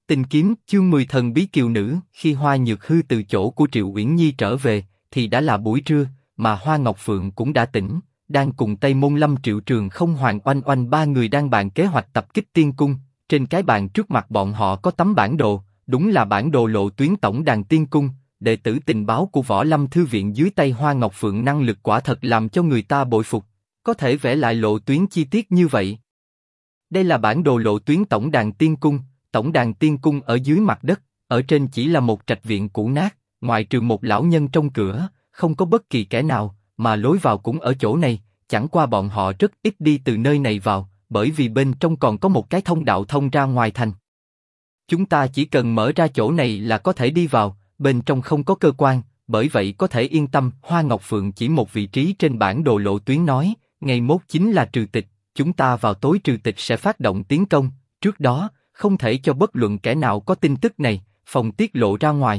Tình kiếm chương 10 thần bí kiều nữ. Khi Hoa Nhược Hư từ chỗ của Triệu Uyển Nhi trở về, thì đã là buổi trưa, mà Hoa Ngọc Phượng cũng đã tỉnh, đang cùng Tây Môn Lâm, Triệu Trường Không, Hoàng Oanh Oanh ba người đang bàn kế hoạch tập kích tiên cung. Trên cái bàn trước mặt bọn họ có tấm bản đồ, đúng là bản đồ lộ tuyến tổng đàn tiên cung. Đệ tử tình báo của Võ Lâm Thư viện dưới tay Hoa Ngọc Phượng năng lực quả thật làm cho người ta bội phục, có thể vẽ lại lộ tuyến chi tiết như vậy. Đây là bản đồ lộ tuyến tổng đàn tiên cung. Tổng đàn tiên cung ở dưới mặt đất, ở trên chỉ là một trạch viện cũ nát, ngoại trừ một lão nhân trong cửa, không có bất kỳ kẻ nào, mà lối vào cũng ở chỗ này. Chẳng qua bọn họ rất ít đi từ nơi này vào, bởi vì bên trong còn có một cái thông đạo thông ra ngoài thành. Chúng ta chỉ cần mở ra chỗ này là có thể đi vào, bên trong không có cơ quan, bởi vậy có thể yên tâm. Hoa Ngọc Phượng chỉ một vị trí trên bản đồ lộ tuyến nói, ngày mốt chính là trừ tịch, chúng ta vào tối trừ tịch sẽ phát động tiến công, trước đó không thể cho bất luận kẻ nào có tin tức này, phòng tiết lộ ra ngoài.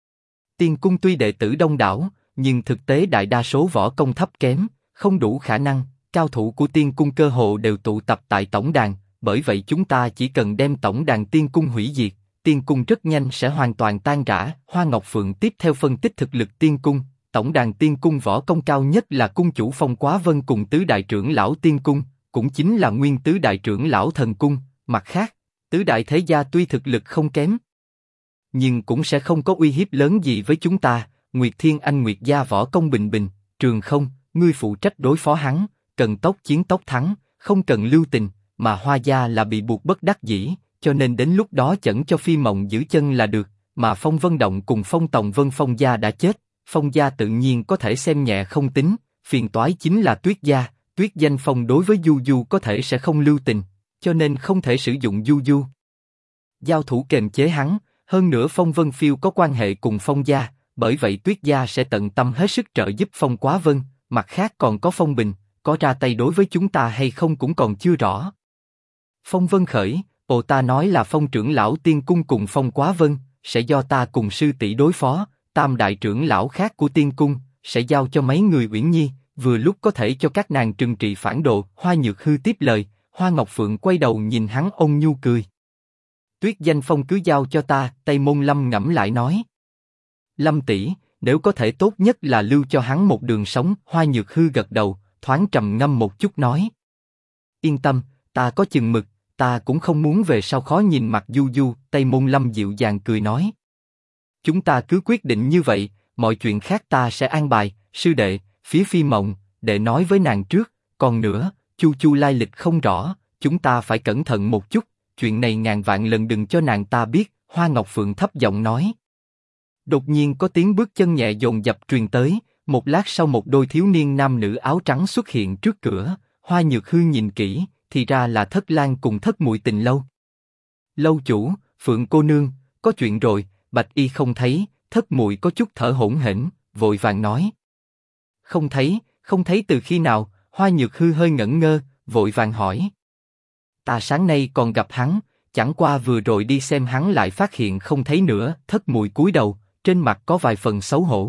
Tiên cung tuy đệ tử đông đảo, nhưng thực tế đại đa số võ công thấp kém, không đủ khả năng, cao thủ của tiên cung cơ hồ đều tụ tập tại tổng đàn, bởi vậy chúng ta chỉ cần đem tổng đàn tiên cung hủy diệt, tiên cung rất nhanh sẽ hoàn toàn tan rã. Hoa Ngọc Phượng tiếp theo phân tích thực lực tiên cung. Tổng đàn tiên cung võ công cao nhất là cung chủ Phong Quá Vân cùng tứ đại trưởng lão tiên cung, cũng chính là nguyên tứ đại trưởng lão thần cung. Mặt khác, tứ đại thế gia tuy thực lực không kém, nhưng cũng sẽ không có uy hiếp lớn gì với chúng ta. Nguyệt Thiên Anh Nguyệt gia võ công bình bình, Trường Không, ngươi phụ trách đối phó hắn, cần tốc chiến tốc thắng, không cần lưu tình. Mà Hoa gia là bị buộc bất đắc dĩ, cho nên đến lúc đó chẩn cho Phi Mộng giữ chân là được. Mà Phong Vân Động cùng Phong Tòng Vân Phong gia đã chết, Phong gia tự nhiên có thể xem nhẹ không tính. Phiền toái chính là Tuyết gia, Tuyết Danh Phong đối với Du Du có thể sẽ không lưu tình, cho nên không thể sử dụng Du Du giao thủ kềm chế hắn. Hơn nữa Phong Vân Phiêu có quan hệ cùng Phong gia, bởi vậy Tuyết gia sẽ tận tâm hết sức trợ giúp Phong Quá Vân. Mặt khác còn có Phong Bình, có ra tay đối với chúng ta hay không cũng còn chưa rõ. Phong Vân khởi, ta nói là Phong trưởng lão tiên cung cùng Phong Quá Vân sẽ do ta cùng sư tỷ đối phó, tam đại trưởng lão khác của tiên cung sẽ giao cho mấy người Uyển Nhi, vừa lúc có thể cho các nàng trừng trị phản đồ. Hoa Nhược Hư tiếp lời. Hoa Ngọc Phượng quay đầu nhìn hắn ôn nhu cười. Tuyết Danh Phong cứ giao cho ta. Tây Môn Lâm ngẫm lại nói, Lâm tỷ, nếu có thể tốt nhất là lưu cho hắn một đường sống. Hoa Nhược Hư gật đầu, thoáng trầm ngâm một chút nói, yên tâm, ta có chừng mực, ta cũng không muốn về sau khó nhìn mặt Du Du. Tây Môn Lâm dịu dàng cười nói, chúng ta cứ quyết định như vậy, mọi chuyện khác ta sẽ an bài. Sư đệ, phía Phi Mộng, đệ nói với nàng trước, còn nữa, Chu Chu lai lịch không rõ, chúng ta phải cẩn thận một chút, chuyện này ngàn vạn lần đừng cho nàng ta biết. Hoa Ngọc Phượng thấp giọng nói. Đột nhiên có tiếng bước chân nhẹ dồn dập truyền tới, một lát sau một đôi thiếu niên nam nữ áo trắng xuất hiện trước cửa. Hoa Nhược Hư nhìn kỹ, thì ra là Thất Lang cùng Thất Muội Tình lâu. Lâu chủ, Phượng cô nương, có chuyện rồi. Bạch y không thấy. Thất Muội có chút thở hổn hển, vội vàng nói, không thấy, không thấy từ khi nào? Hoa Nhược Hư hơi ngẩn ngơ, vội vàng hỏi, ta sáng nay còn gặp hắn, chẳng qua vừa rồi đi xem hắn lại phát hiện không thấy nữa. Thất Muội cúi đầu, trên mặt có vài phần xấu hổ.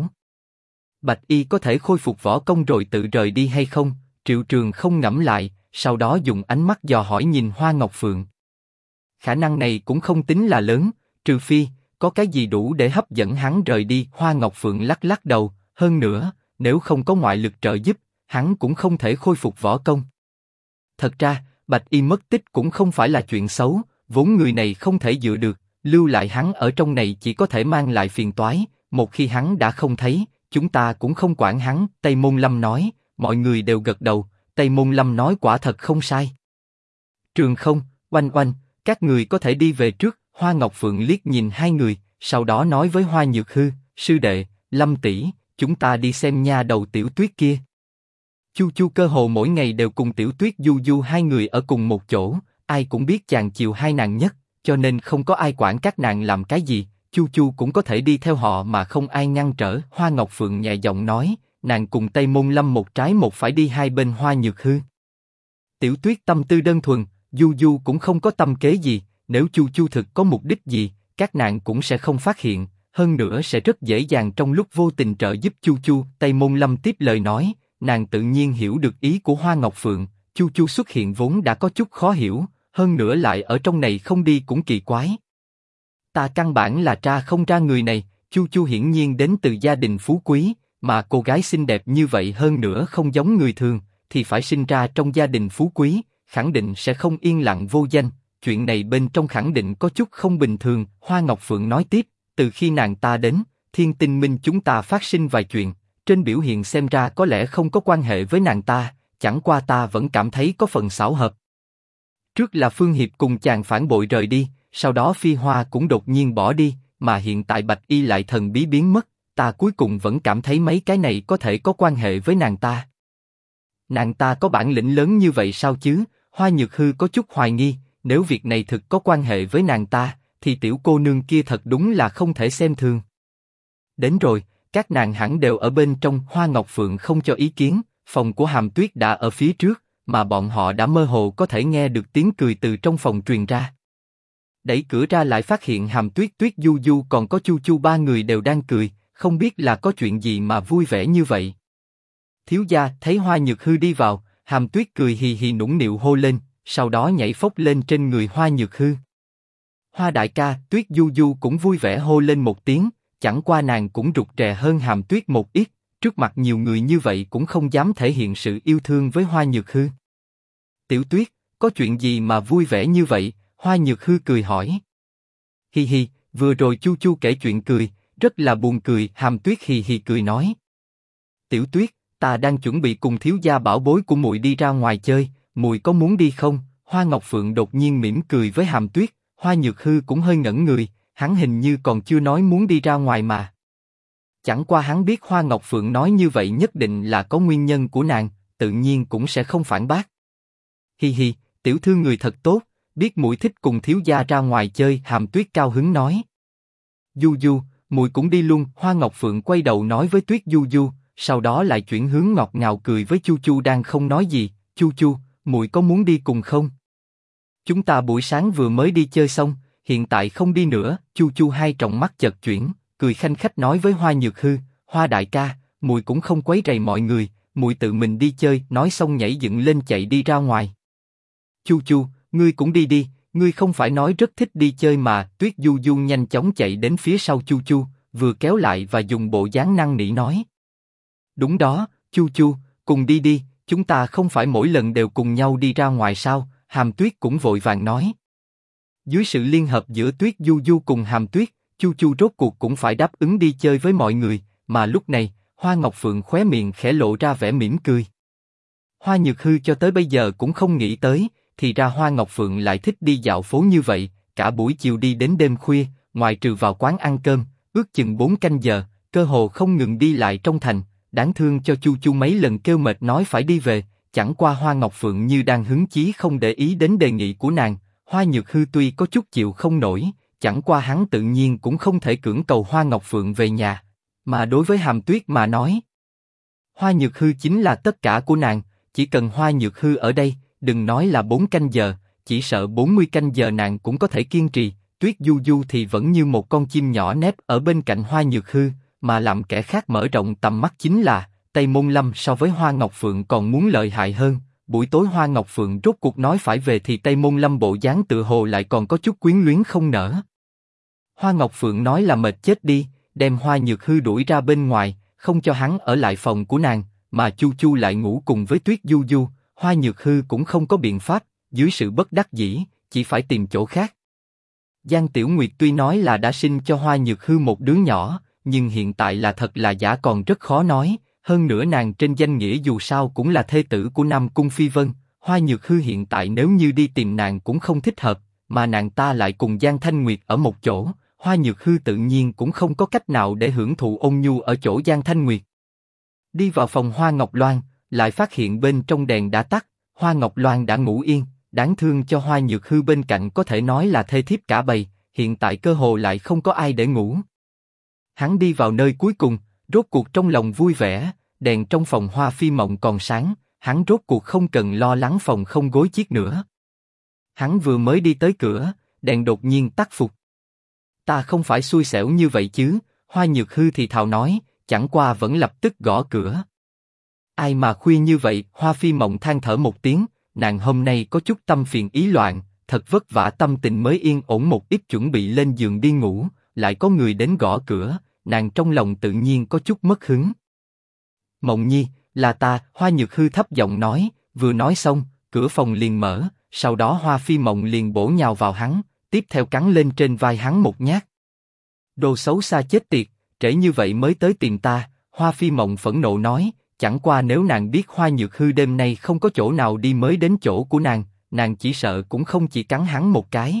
Bạch y có thể khôi phục võ công rồi tự rời đi hay không? Triệu Trường không ngẫm lại, sau đó dùng ánh mắt dò hỏi nhìn Hoa Ngọc Phượng. Khả năng này cũng không tính là lớn, trừ phi có cái gì đủ để hấp dẫn hắn rời đi. Hoa Ngọc Phượng lắc lắc đầu, hơn nữa, nếu không có ngoại lực trợ giúp, hắn cũng không thể khôi phục võ công. Thật ra, Bạch y mất tích cũng không phải là chuyện xấu, vốn người này không thể dựa được, lưu lại hắn ở trong này chỉ có thể mang lại phiền toái. Một khi hắn đã không thấy, chúng ta cũng không quản hắn. Tây Môn Lâm nói. Mọi người đều gật đầu. Tây Môn Lâm nói quả thật không sai. Trường Không, Oanh Oanh, các người có thể đi về trước. Hoa Ngọc Phượng liếc nhìn hai người, sau đó nói với Hoa Nhược Hư, sư đệ, Lâm tỷ, chúng ta đi xem nha đầu Tiểu Tuyết kia. Chu Chu cơ hồ mỗi ngày đều cùng Tiểu Tuyết Du Du hai người ở cùng một chỗ, ai cũng biết chàng chiều hai nàng nhất, cho nên không có ai quản các nàng làm cái gì. Chu Chu cũng có thể đi theo họ mà không ai ngăn trở. Hoa Ngọc Phượng nhẹ giọng nói, nàng cùng Tây Môn Lâm một trái một phải đi hai bên Hoa Nhược Hư. Tiểu Tuyết tâm tư đơn thuần, Du Du cũng không có tâm kế gì, nếu Chu Chu thực có mục đích gì, các nàng cũng sẽ không phát hiện, hơn nữa sẽ rất dễ dàng trong lúc vô tình trợ giúp Chu Chu. Tây Môn Lâm tiếp lời nói, nàng tự nhiên hiểu được ý của Hoa Ngọc Phượng. Chu Chu xuất hiện vốn đã có chút khó hiểu, hơn nữa lại ở trong này không đi cũng kỳ quái. Ta căn bản là tra không ra người này. Chu Chu hiển nhiên đến từ gia đình phú quý, mà cô gái xinh đẹp như vậy hơn nữa không giống người thường, thì phải sinh ra trong gia đình phú quý, khẳng định sẽ không yên lặng vô danh. Chuyện này bên trong khẳng định có chút không bình thường. Hoa Ngọc Phượng nói tiếp, từ khi nàng ta đến, Thiên Tinh Minh chúng ta phát sinh vài chuyện, trên biểu hiện xem ra có lẽ không có quan hệ với nàng ta, chẳng qua ta vẫn cảm thấy có phần xảo hợp. Trước là Phương Hiệp cùng chàng phản bội rời đi, sau đó Phi Hoa cũng đột nhiên bỏ đi, mà hiện tại Bạch Y lại thần bí biến mất, ta cuối cùng vẫn cảm thấy mấy cái này có thể có quan hệ với nàng ta. Nàng ta có bản lĩnh lớn như vậy sao chứ? Hoa Nhược Hư có chút hoài nghi, nếu việc này thực có quan hệ với nàng ta, thì tiểu cô nương kia thật đúng là không thể xem thường. Đến rồi, các nàng hẳn đều ở bên trong. Hoa Ngọc Phượng không cho ý kiến, phòng của Hàm Tuyết đã ở phía trước, mà bọn họ đã mơ hồ có thể nghe được tiếng cười từ trong phòng truyền ra. Đẩy cửa ra lại phát hiện Hàm Tuyết, Tuyết Du Du còn có Chu Chu ba người đều đang cười, không biết là có chuyện gì mà vui vẻ như vậy. Thiếu gia thấy Hoa Nhược Hư đi vào, Hàm Tuyết cười hì hì nũng nịu hô lên, sau đó nhảy phốc lên trên người Hoa Nhược Hư. Hoa đại ca, Tuyết Du Du cũng vui vẻ hô lên một tiếng, chẳng qua nàng cũng rụt rè hơn Hàm Tuyết một ít, trước mặt nhiều người như vậy cũng không dám thể hiện sự yêu thương với Hoa Nhược Hư. Tiểu Tuyết, có chuyện gì mà vui vẻ như vậy? Hoa Nhược Hư cười hỏi. Hi hi, vừa rồi Chu Chu kể chuyện cười, rất là buồn cười. Hàm Tuyết hì hì cười nói. Tiểu Tuyết, ta đang chuẩn bị cùng thiếu gia bảo bối của muội đi ra ngoài chơi, muội có muốn đi không? Hoa Ngọc Phượng đột nhiên mỉm cười với Hàm Tuyết. Hoa Nhược Hư cũng hơi ngẩn người, hắn hình như còn chưa nói muốn đi ra ngoài mà. Chẳng qua hắn biết Hoa Ngọc Phượng nói như vậy nhất định là có nguyên nhân của nàng, tự nhiên cũng sẽ không phản bác. Hi hi, tiểu thư người thật tốt, biết muội thích cùng thiếu gia ra ngoài chơi. Hàm Tuyết cao hứng nói. Du Du, muội cũng đi luôn. Hoa Ngọc Phượng quay đầu nói với Tuyết Du Du, sau đó lại chuyển hướng ngọt ngào cười với Chu Chu đang không nói gì. Chu Chu, muội có muốn đi cùng không? Chúng ta buổi sáng vừa mới đi chơi xong, hiện tại không đi nữa. Chu Chu hai tròng mắt chợt chuyển, cười khanh khách nói với Hoa Nhược Hư, Hoa đại ca, muội cũng không quấy rầy mọi người, muội tự mình đi chơi. Nói xong nhảy dựng lên chạy đi ra ngoài. Chu Chu, ngươi cũng đi đi, ngươi không phải nói rất thích đi chơi mà? Tuyết Du Du nhanh chóng chạy đến phía sau Chu Chu, vừa kéo lại và dùng bộ dáng năn nỉ nói. Đúng đó, Chu Chu, cùng đi đi, chúng ta không phải mỗi lần đều cùng nhau đi ra ngoài sao? Hàm Tuyết cũng vội vàng nói. Dưới sự liên hợp giữa Tuyết Du Du cùng Hàm Tuyết, Chu Chu rốt cuộc cũng phải đáp ứng đi chơi với mọi người, mà lúc này, Hoa Ngọc Phượng khóe miệng khẽ lộ ra vẻ mỉm cười. Hoa Nhược Hư cho tới bây giờ cũng không nghĩ tới, thì ra Hoa Ngọc Phượng lại thích đi dạo phố như vậy, cả buổi chiều đi đến đêm khuya, ngoài trừ vào quán ăn cơm, ước chừng 4 canh giờ, cơ hồ không ngừng đi lại trong thành. Đáng thương cho Chu Chu mấy lần kêu mệt nói phải đi về, chẳng qua Hoa Ngọc Phượng như đang hứng chí không để ý đến đề nghị của nàng. Hoa Nhược Hư tuy có chút chịu không nổi, chẳng qua hắn tự nhiên cũng không thể cưỡng cầu Hoa Ngọc Phượng về nhà, mà đối với Hàm Tuyết mà nói, Hoa Nhược Hư chính là tất cả của nàng, chỉ cần Hoa Nhược Hư ở đây, đừng nói là 4 canh giờ, chỉ sợ 40 canh giờ nàng cũng có thể kiên trì. Tuyết Du Du thì vẫn như một con chim nhỏ nép ở bên cạnh Hoa Nhược Hư, mà làm kẻ khác mở rộng tầm mắt chính là Tây Môn Lâm so với Hoa Ngọc Phượng còn muốn lợi hại hơn. Buổi tối Hoa Ngọc Phượng rốt cuộc nói phải về thì Tây Môn Lâm bộ dáng tự hồ lại còn có chút quyến luyến không nỡ. Hoa Ngọc Phượng nói là mệt chết đi, đem Hoa Nhược Hư đuổi ra bên ngoài, không cho hắn ở lại phòng của nàng, mà Chu Chu lại ngủ cùng với Tuyết Du Du. Hoa Nhược Hư cũng không có biện pháp, dưới sự bất đắc dĩ, chỉ phải tìm chỗ khác. Giang Tiểu Nguyệt tuy nói là đã sinh cho Hoa Nhược Hư một đứa nhỏ, nhưng hiện tại là thật là giả còn rất khó nói. Hơn nữa nàng trên danh nghĩa dù sao cũng là thê tử của Nam Cung Phi Vân, Hoa Nhược Hư hiện tại nếu như đi tìm nàng cũng không thích hợp, mà nàng ta lại cùng Giang Thanh Nguyệt ở một chỗ, Hoa Nhược Hư tự nhiên cũng không có cách nào để hưởng thụ ôn nhu ở chỗ Giang Thanh Nguyệt. Đi vào phòng Hoa Ngọc Loan, lại phát hiện bên trong đèn đã tắt, Hoa Ngọc Loan đã ngủ yên, đáng thương cho Hoa Nhược Hư bên cạnh có thể nói là thê thiếp cả bầy, hiện tại cơ hồ lại không có ai để ngủ. Hắn đi vào nơi cuối cùng, rốt cuộc trong lòng vui vẻ, đèn trong phòng Hoa Phi Mộng còn sáng, hắn rốt cuộc không cần lo lắng phòng không gối chiếc nữa. Hắn vừa mới đi tới cửa, đèn đột nhiên tắt phục. Ta không phải xui xẻo như vậy chứ? Hoa Nhược Hư thì thào nói, chẳng qua vẫn lập tức gõ cửa. Ai mà khuya như vậy? Hoa Phi Mộng than thở một tiếng, nàng hôm nay có chút tâm phiền ý loạn, thật vất vả tâm tình mới yên ổn một ít chuẩn bị lên giường đi ngủ, lại có người đến gõ cửa, nàng trong lòng tự nhiên có chút mất hứng. Mộng Nhi, là ta, Hoa Nhược Hư thấp giọng nói, vừa nói xong, cửa phòng liền mở, sau đó Hoa Phi Mộng liền bổ nhào vào hắn, tiếp theo cắn lên trên vai hắn một nhát. Đồ xấu xa chết tiệt, trễ như vậy mới tới tìm ta, Hoa Phi Mộng phẫn nộ nói, chẳng qua nếu nàng biết Hoa Nhược Hư đêm nay không có chỗ nào đi mới đến chỗ của nàng chỉ sợ cũng không chỉ cắn hắn một cái.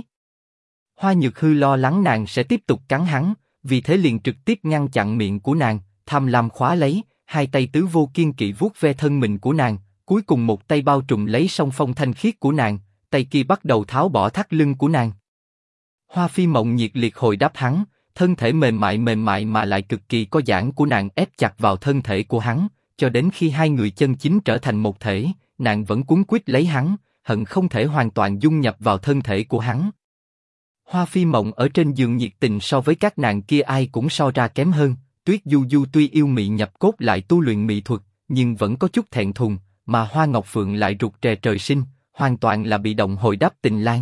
Hoa Nhược Hư lo lắng nàng sẽ tiếp tục cắn hắn, vì thế liền trực tiếp ngăn chặn miệng của nàng, tham lam khóa lấy, hai tay tứ vô kiên kỵ vuốt ve thân mình của nàng, cuối cùng một tay bao trùm lấy song phong thanh khiết của nàng, tay kia bắt đầu tháo bỏ thắt lưng của nàng. Hoa Phi Mộng nhiệt liệt hồi đáp hắn, thân thể mềm mại mà lại cực kỳ có giãn của nàng ép chặt vào thân thể của hắn, cho đến khi hai người chân chính trở thành một thể, nàng vẫn cuống quýt lấy hắn, hận không thể hoàn toàn dung nhập vào thân thể của hắn. Hoa Phi Mộng ở trên giường nhiệt tình so với các nàng kia ai cũng so ra kém hơn. Tuyết Du Du tuy yêu mị nhập cốt lại tu luyện mị thuật, nhưng vẫn có chút thẹn thùng, mà Hoa Ngọc Phượng lại rụt rè trời sinh, hoàn toàn là bị động hồi đáp tình lang.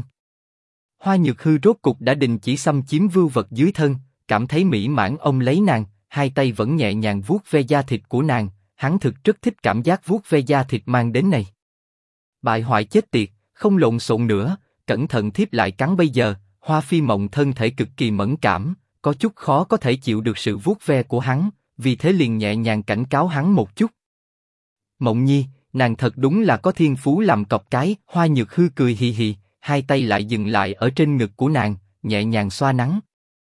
Hoa Nhược Hư rốt cục đã đình chỉ xâm chiếm vưu vật dưới thân, cảm thấy mỹ mãn ôm lấy nàng, hai tay vẫn nhẹ nhàng vuốt ve da thịt của nàng, hắn thực rất thích cảm giác vuốt ve da thịt mang đến này. Bại hoại chết tiệt, không lộn xộn nữa, cẩn thận thiếp lại cắn bây giờ. Hoa Phi Mộng thân thể cực kỳ mẫn cảm, có chút khó có thể chịu được sự vuốt ve của hắn, vì thế liền nhẹ nhàng cảnh cáo hắn một chút. Mộng Nhi, nàng thật đúng là có thiên phú làm cọp cái. Hoa Nhược Hư cười hì hì, hai tay lại dừng lại ở trên ngực của nàng, nhẹ nhàng xoa nắn.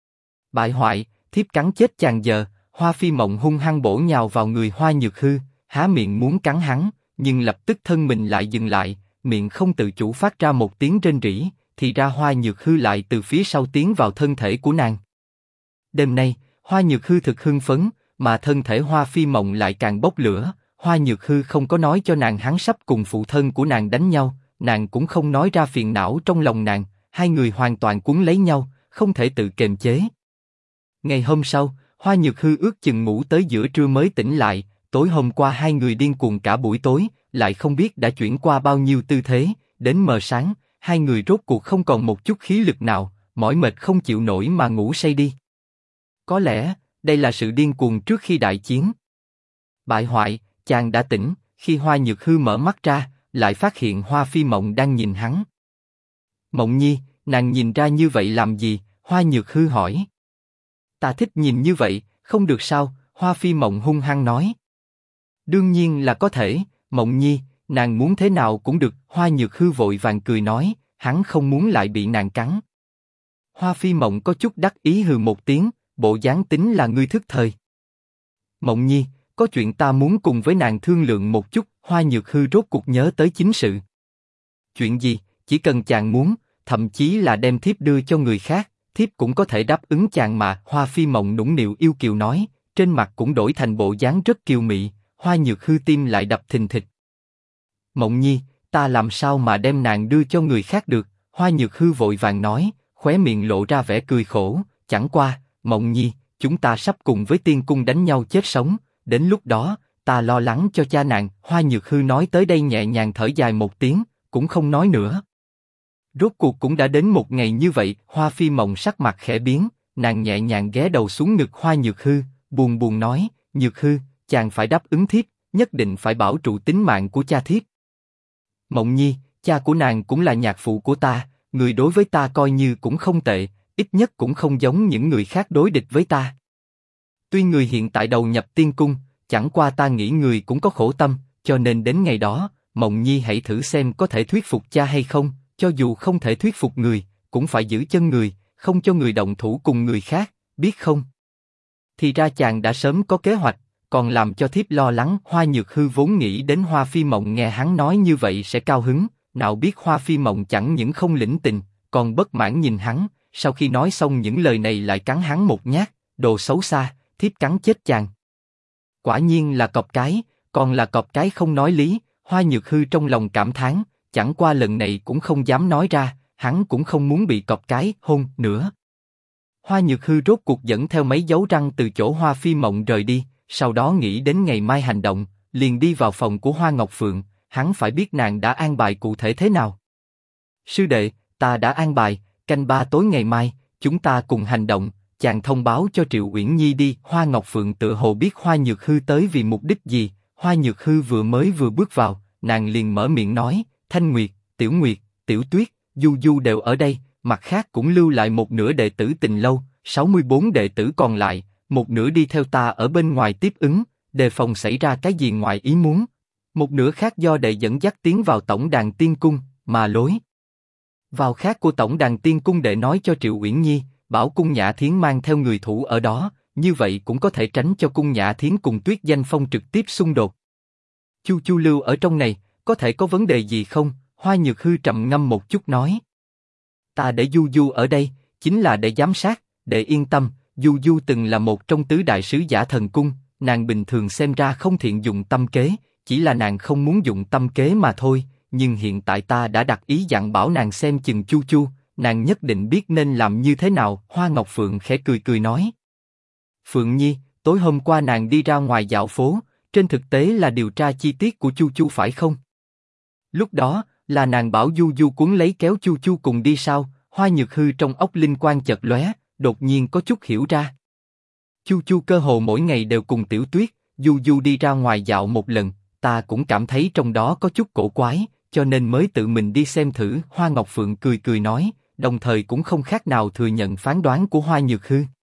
Bại hoại, thiếp cắn chết chàng giờ. Hoa Phi Mộng hung hăng bổ nhào vào người Hoa Nhược Hư, há miệng muốn cắn hắn, nhưng lập tức thân mình lại dừng lại, miệng không tự chủ phát ra một tiếng rên rỉ, thì ra Hoa Nhược Hư lại từ phía sau tiến vào thân thể của nàng. Đêm nay, Hoa Nhược Hư thực hưng phấn, mà thân thể Hoa Phi Mộng lại càng bốc lửa. Hoa Nhược Hư không có nói cho nàng hắn sắp cùng phụ thân của nàng đánh nhau, nàng cũng không nói ra phiền não trong lòng nàng, hai người hoàn toàn cuốn lấy nhau, không thể tự kiềm chế. Ngày hôm sau, Hoa Nhược Hư ước chừng ngủ tới giữa trưa mới tỉnh lại, tối hôm qua hai người điên cuồng cả buổi tối, lại không biết đã chuyển qua bao nhiêu tư thế, đến mờ sáng, hai người rốt cuộc không còn một chút khí lực nào, mỏi mệt không chịu nổi mà ngủ say đi. Có lẽ, đây là sự điên cuồng trước khi đại chiến. Bại hoại, chàng đã tỉnh. Khi Hoa Nhược Hư mở mắt ra, lại phát hiện Hoa Phi Mộng đang nhìn hắn. Mộng Nhi, nàng nhìn ra như vậy làm gì? Hoa Nhược Hư hỏi. Ta thích nhìn như vậy, không được sao? Hoa Phi Mộng hung hăng nói. Đương nhiên là có thể, Mộng Nhi, nàng muốn thế nào cũng được. Hoa Nhược Hư vội vàng cười nói, hắn không muốn lại bị nàng cắn. Hoa Phi Mộng có chút đắc ý hừ một tiếng, bộ dáng tính là ngươi thức thời. Mộng Nhi, có chuyện ta muốn cùng với nàng thương lượng một chút. Hoa Nhược Hư rốt cuộc nhớ tới chính sự. Chuyện gì? Chỉ cần chàng muốn, thậm chí là đem thiếp đưa cho người khác, thiếp cũng có thể đáp ứng chàng mà. Hoa Phi Mộng nũng nịu yêu kiều nói, trên mặt cũng đổi thành bộ dáng rất kiều mị. Hoa Nhược Hư tim lại đập thình thịch. Mộng Nhi, ta làm sao mà đem nàng đưa cho người khác được? Hoa Nhược Hư vội vàng nói, khóe miệng lộ ra vẻ cười khổ. Chẳng qua, Mộng Nhi, chúng ta sắp cùng với tiên cung đánh nhau chết sống, đến lúc đó, ta lo lắng cho cha nàng. Hoa Nhược Hư nói tới đây nhẹ nhàng thở dài một tiếng, cũng không nói nữa. Rốt cuộc cũng đã đến một ngày như vậy. Hoa Phi Mộng sắc mặt khẽ biến, nàng nhẹ nhàng ghé đầu xuống ngực Hoa Nhược Hư, buồn buồn nói, Nhược Hư, chàng phải đáp ứng thiếp, nhất định phải bảo trụ tính mạng của cha thiếp. Mộng Nhi, cha của nàng cũng là nhạc phụ của ta, người đối với ta coi như cũng không tệ, ít nhất cũng không giống những người khác đối địch với ta. Tuy người hiện tại đầu nhập tiên cung, chẳng qua ta nghĩ người cũng có khổ tâm, cho nên đến ngày đó, Mộng Nhi hãy thử xem có thể thuyết phục cha hay không, cho dù không thể thuyết phục người, cũng phải giữ chân người, không cho người động thủ cùng người khác, biết không? Thì ra chàng đã sớm có kế hoạch, còn làm cho thiếp lo lắng. Hoa Nhược Hư vốn nghĩ đến Hoa Phi Mộng nghe hắn nói như vậy sẽ cao hứng, nào biết Hoa Phi Mộng chẳng những không lĩnh tình, còn bất mãn nhìn hắn, sau khi nói xong những lời này lại cắn hắn một nhát, đồ xấu xa, thiếp cắn chết chàng. Quả nhiên là cọp cái, còn là cọp cái không nói lý. Hoa Nhược Hư trong lòng cảm thán, chẳng qua lần này cũng không dám nói ra, hắn cũng không muốn bị cọp cái hôn nữa. Hoa Nhược Hư rốt cuộc dẫn theo mấy dấu răng từ chỗ Hoa Phi Mộng rời đi, sau đó nghĩ đến ngày mai hành động, liền đi vào phòng của Hoa Ngọc Phượng, hắn phải biết nàng đã an bài cụ thể thế nào. Sư đệ, ta đã an bài, canh 3 tối ngày mai, chúng ta cùng hành động, chàng thông báo cho Triệu Uyển Nhi đi. Hoa Ngọc Phượng tự hồ biết Hoa Nhược Hư tới vì mục đích gì, Hoa Nhược Hư vừa bước vào, nàng liền mở miệng nói, Thanh Nguyệt, Tiểu Tuyết, Du Du đều ở đây, mặt khác cũng lưu lại một nửa đệ tử Tình Lâu, 64 đệ tử còn lại, một nửa đi theo ta ở bên ngoài tiếp ứng, đề phòng xảy ra cái gì ngoài ý muốn. Một nửa khác do đệ dẫn dắt tiến vào tổng đàn tiên cung, mà lối vào khác của tổng đàn tiên cung đệ nói cho Triệu Uyển Nhi, bảo cung Nhã Thiến mang theo người thủ ở đó, như vậy cũng có thể tránh cho cung Nhã Thiến cùng Tuyết Danh Phong trực tiếp xung đột. Chu Chu lưu ở trong này, có thể có vấn đề gì không? Hoa Nhược Hư trầm ngâm một chút nói. Ta để Du Du ở đây, chính là để giám sát, để yên tâm, Du Du từng là một trong tứ đại sứ giả thần cung, nàng bình thường xem ra không thiện dụng tâm kế, chỉ là nàng không muốn dụng tâm kế mà thôi, nhưng hiện tại ta đã đặt ý dặn bảo nàng xem chừng Chu Chu, nàng nhất định biết nên làm như thế nào. Hoa Ngọc Phượng khẽ cười nói. Phượng Nhi, tối hôm qua nàng đi ra ngoài dạo phố, trên thực tế là điều tra chi tiết của Chu Chu phải không? Lúc đó, là nàng bảo Du Du cuốn lấy kéo Chu Chu cùng đi sao? Hoa Nhược Hư trong óc linh quang chợt lóe, đột nhiên có chút hiểu ra. Chu Chu cơ hồ mỗi ngày đều cùng Tiểu Tuyết, Du Du đi ra ngoài dạo một lần, ta cũng cảm thấy trong đó có chút cổ quái, cho nên mới tự mình đi xem thử. Hoa Ngọc Phượng cười nói, đồng thời cũng không khác nào thừa nhận phán đoán của Hoa Nhược Hư.